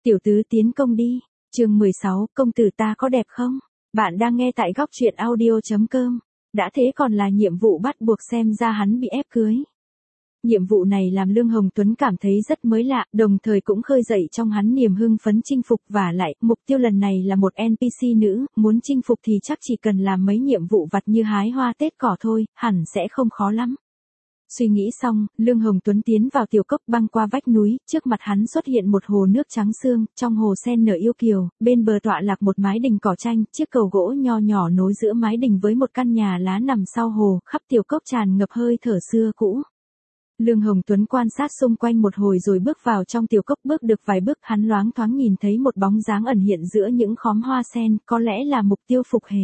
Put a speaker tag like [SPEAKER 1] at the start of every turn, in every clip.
[SPEAKER 1] Tiểu tứ tiến công đi. Chương 16, công tử ta có đẹp không? Bạn đang nghe tại góc truyện audio.com. Đã thế còn là nhiệm vụ bắt buộc, xem ra hắn bị ép cưới. Nhiệm vụ này làm Lương Hồng Tuấn cảm thấy rất mới lạ, đồng thời cũng khơi dậy trong hắn niềm hưng phấn chinh phục, và lại, mục tiêu lần này là một NPC nữ, muốn chinh phục thì chắc chỉ cần làm mấy nhiệm vụ vặt như hái hoa tết cỏ thôi, hẳn sẽ không khó lắm. Suy nghĩ xong, Lương Hồng Tuấn tiến vào tiểu cốc băng qua vách núi, trước mặt hắn xuất hiện một hồ nước trắng sương, trong hồ sen nở yêu kiều, bên bờ tọa lạc một mái đình cỏ tranh, chiếc cầu gỗ nho nhỏ nối giữa mái đình với một căn nhà lá nằm sau hồ, khắp tiểu cốc tràn ngập hơi thở xưa cũ. Lương Hồng Tuấn quan sát xung quanh một hồi rồi bước vào trong tiểu cốc, bước được vài bước hắn loáng thoáng nhìn thấy một bóng dáng ẩn hiện giữa những khóm hoa sen, có lẽ là mục tiêu Phục Hề.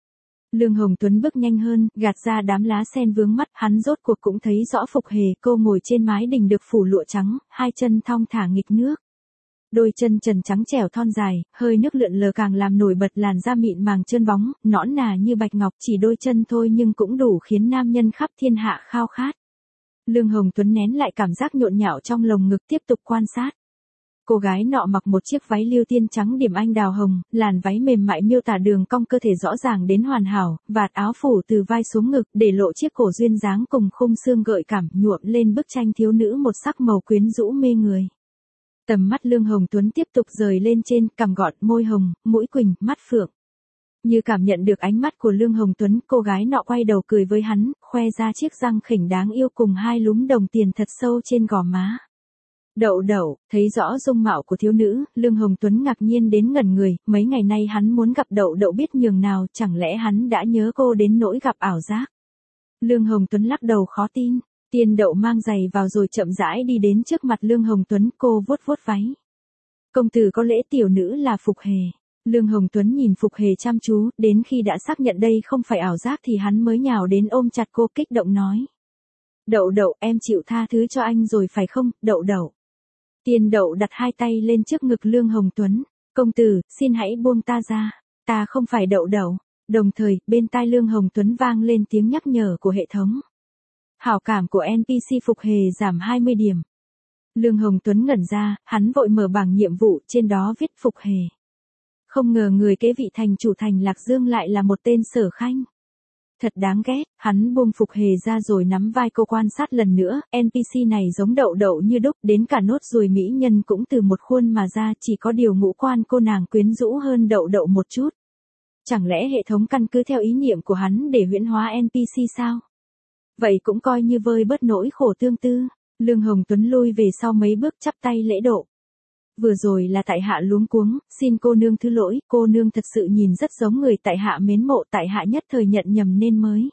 [SPEAKER 1] Lương Hồng Tuấn bước nhanh hơn, gạt ra đám lá sen vướng mắt, hắn rốt cuộc cũng thấy rõ Phục Hề, cô ngồi trên mái đình được phủ lụa trắng, hai chân thong thả nghịch nước. Đôi chân trần trắng trẻo thon dài, hơi nước lượn lờ càng làm nổi bật làn da mịn màng trơn bóng, nõn nà như bạch ngọc, chỉ đôi chân thôi nhưng cũng đủ khiến nam nhân khắp thiên hạ khao khát. Lương Hồng Tuấn nén lại cảm giác nhộn nhạo trong lồng ngực, tiếp tục quan sát. Cô gái nọ mặc một chiếc váy liêu tiên trắng điểm anh đào hồng, làn váy mềm mại miêu tả đường cong cơ thể rõ ràng đến hoàn hảo, vạt áo phủ từ vai xuống ngực, để lộ chiếc cổ duyên dáng cùng khung xương gợi cảm, nhuộm lên bức tranh thiếu nữ một sắc màu quyến rũ mê người. Tầm mắt Lương Hồng Tuấn tiếp tục dời lên trên, cằm gọn, môi hồng, mũi quỳnh, mắt phượng. Như cảm nhận được ánh mắt của Lương Hồng Tuấn, cô gái nọ quay đầu cười với hắn, khoe ra chiếc răng khỉnh đáng yêu cùng hai lúm đồng tiền thật sâu trên gò má. Đậu đậu, thấy rõ dung mạo của thiếu nữ, Lương Hồng Tuấn ngạc nhiên đến ngẩn người, mấy ngày nay hắn muốn gặp đậu đậu biết nhường nào, chẳng lẽ hắn đã nhớ cô đến nỗi gặp ảo giác. Lương Hồng Tuấn lắc đầu khó tin, Tiên Đậu mang giày vào rồi chậm rãi đi đến trước mặt Lương Hồng Tuấn, cô vuốt vuốt váy. Công tử có lễ, tiểu nữ là Phục Hề. Lương Hồng Tuấn nhìn Phục Hề chăm chú, đến khi đã xác nhận đây không phải ảo giác thì hắn mới nhào đến ôm chặt cô, kích động nói. Đậu đậu, em chịu tha thứ cho anh rồi phải không, đậu đậu. Tiên Đậu đặt hai tay lên trước ngực Lương Hồng Tuấn. Công tử, xin hãy buông ta ra. Ta không phải đậu đậu. Đồng thời, bên tai Lương Hồng Tuấn vang lên tiếng nhắc nhở của hệ thống. Hảo cảm của NPC Phục Hề giảm 20 điểm. Lương Hồng Tuấn ngẩn ra, hắn vội mở bảng nhiệm vụ, trên đó viết Phục Hề. Không ngờ người kế vị thành chủ thành Lạc Dương lại là một tên Sở Khanh. Thật đáng ghét, hắn buông Phục Hề ra rồi nắm vai cô quan sát lần nữa, NPC này giống đậu đậu như đúc, đến cả nốt ruồi mỹ nhân cũng từ một khuôn mà ra, chỉ có điều ngũ quan cô nàng quyến rũ hơn đậu đậu một chút. Chẳng lẽ hệ thống căn cứ theo ý niệm của hắn để huyễn hóa NPC sao? Vậy cũng coi như vơi bớt nỗi khổ tương tư. Lương Hồng Tuấn lui về sau mấy bước chắp tay lễ độ. Vừa rồi là tại hạ luống cuống, xin cô nương thứ lỗi, cô nương thật sự nhìn rất giống người tại hạ mến mộ, tại hạ nhất thời nhận nhầm nên mới.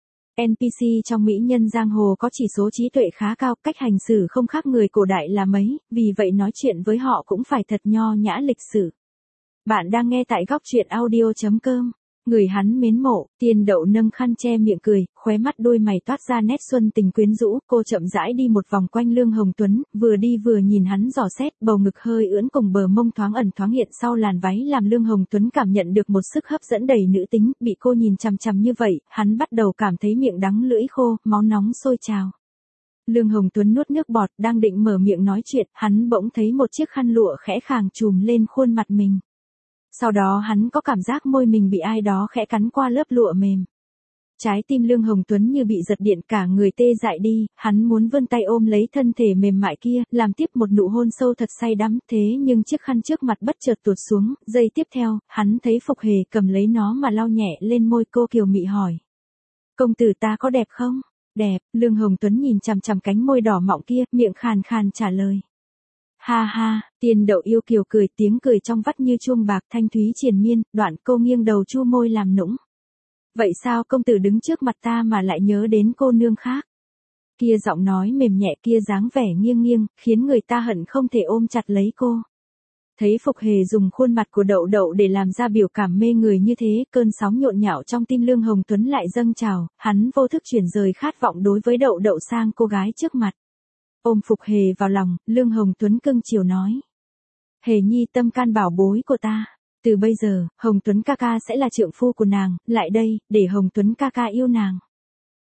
[SPEAKER 1] NPC trong mỹ nhân giang hồ có chỉ số trí tuệ khá cao, cách hành xử không khác người cổ đại là mấy, vì vậy nói chuyện với họ cũng phải thật nho nhã lịch sự. Bạn đang nghe tại góc truyện audio.com. Người hắn mến mộ, Tiên Đậu nâng khăn che miệng cười, khóe mắt đôi mày toát ra nét xuân tình quyến rũ, cô chậm rãi đi một vòng quanh Lương Hồng Tuấn, vừa đi vừa nhìn hắn dò xét, bầu ngực hơi ưỡn cùng bờ mông thoáng ẩn thoáng hiện sau làn váy làm Lương Hồng Tuấn cảm nhận được một sức hấp dẫn đầy nữ tính, bị cô nhìn chằm chằm như vậy, hắn bắt đầu cảm thấy miệng đắng lưỡi khô, máu nóng sôi trào. Lương Hồng Tuấn nuốt nước bọt, đang định mở miệng nói chuyện, hắn bỗng thấy một chiếc khăn lụa khẽ khàng trùm lên khuôn mặt mình. Sau đó hắn có cảm giác môi mình bị ai đó khẽ cắn qua lớp lụa mềm. Trái tim Lương Hồng Tuấn như bị giật điện, cả người tê dại đi, hắn muốn vươn tay ôm lấy thân thể mềm mại kia, làm tiếp một nụ hôn sâu thật say đắm, thế nhưng chiếc khăn trước mặt bất chợt tuột xuống, giây tiếp theo, hắn thấy Phục Hề cầm lấy nó mà lau nhẹ lên môi cô, kiều mị hỏi. Công tử ta có đẹp không? Đẹp, Lương Hồng Tuấn nhìn chằm chằm cánh môi đỏ mọng kia, miệng khàn khàn trả lời. Ha ha, Tiên Đậu yêu kiều cười, tiếng cười trong vắt như chuông bạc thanh thúy triền miên, đoạn cô nghiêng đầu chu môi làm nũng. Vậy sao công tử đứng trước mặt ta mà lại nhớ đến cô nương khác? Kia giọng nói mềm nhẹ, kia dáng vẻ nghiêng nghiêng, khiến người ta hận không thể ôm chặt lấy cô. Thấy Phục Hề dùng khuôn mặt của đậu đậu để làm ra biểu cảm mê người như thế, cơn sóng nhộn nhạo trong tim Lương Hồng Tuấn lại dâng trào, hắn vô thức chuyển rời khát vọng đối với đậu đậu sang cô gái trước mặt. Ôm Phục Hề vào lòng, Lương Hồng Tuấn cưng chiều nói. Hề nhi tâm can bảo bối của ta. Từ bây giờ, Hồng Tuấn ca ca sẽ là trượng phu của nàng, lại đây, để Hồng Tuấn ca ca yêu nàng.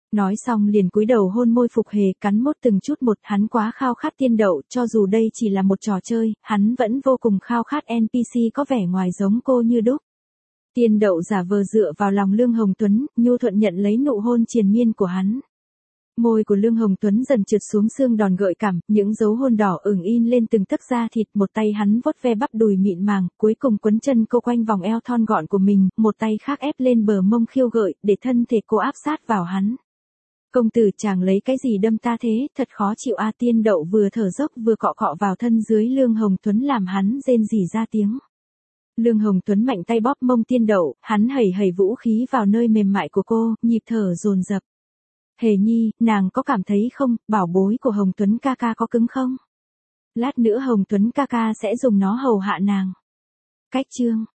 [SPEAKER 1] Nói xong liền cúi đầu hôn môi Phục Hề, cắn mốt từng chút một, hắn quá khao khát Tiên Đậu, cho dù đây chỉ là một trò chơi, hắn vẫn vô cùng khao khát NPC có vẻ ngoài giống cô như đúc. Tiên Đậu giả vờ dựa vào lòng Lương Hồng Tuấn, nhu thuận nhận lấy nụ hôn triền miên của hắn. Môi của Lương Hồng Tuấn dần trượt xuống xương đòn gợi cảm, những dấu hôn đỏ ửng in lên từng tấc da thịt, một tay hắn vuốt ve bắp đùi mịn màng, cuối cùng quấn chân cô quanh vòng eo thon gọn của mình, một tay khác ép lên bờ mông khiêu gợi, để thân thể cô áp sát vào hắn. Công tử, chàng lấy cái gì đâm ta thế, thật khó chịu a. Tiên Đậu vừa thở dốc vừa cọ cọ vào thân dưới Lương Hồng Tuấn làm hắn rên rỉ ra tiếng. Lương Hồng Tuấn mạnh tay bóp mông Tiên Đậu, hắn hẩy hẩy vũ khí vào nơi mềm mại của cô, nhịp thở dồn dập. Hề Nhi, nàng có cảm thấy không, bảo bối của Hồng Tuấn ca ca có cứng không? Lát nữa Hồng Tuấn ca ca sẽ dùng nó hầu hạ nàng. Cách chương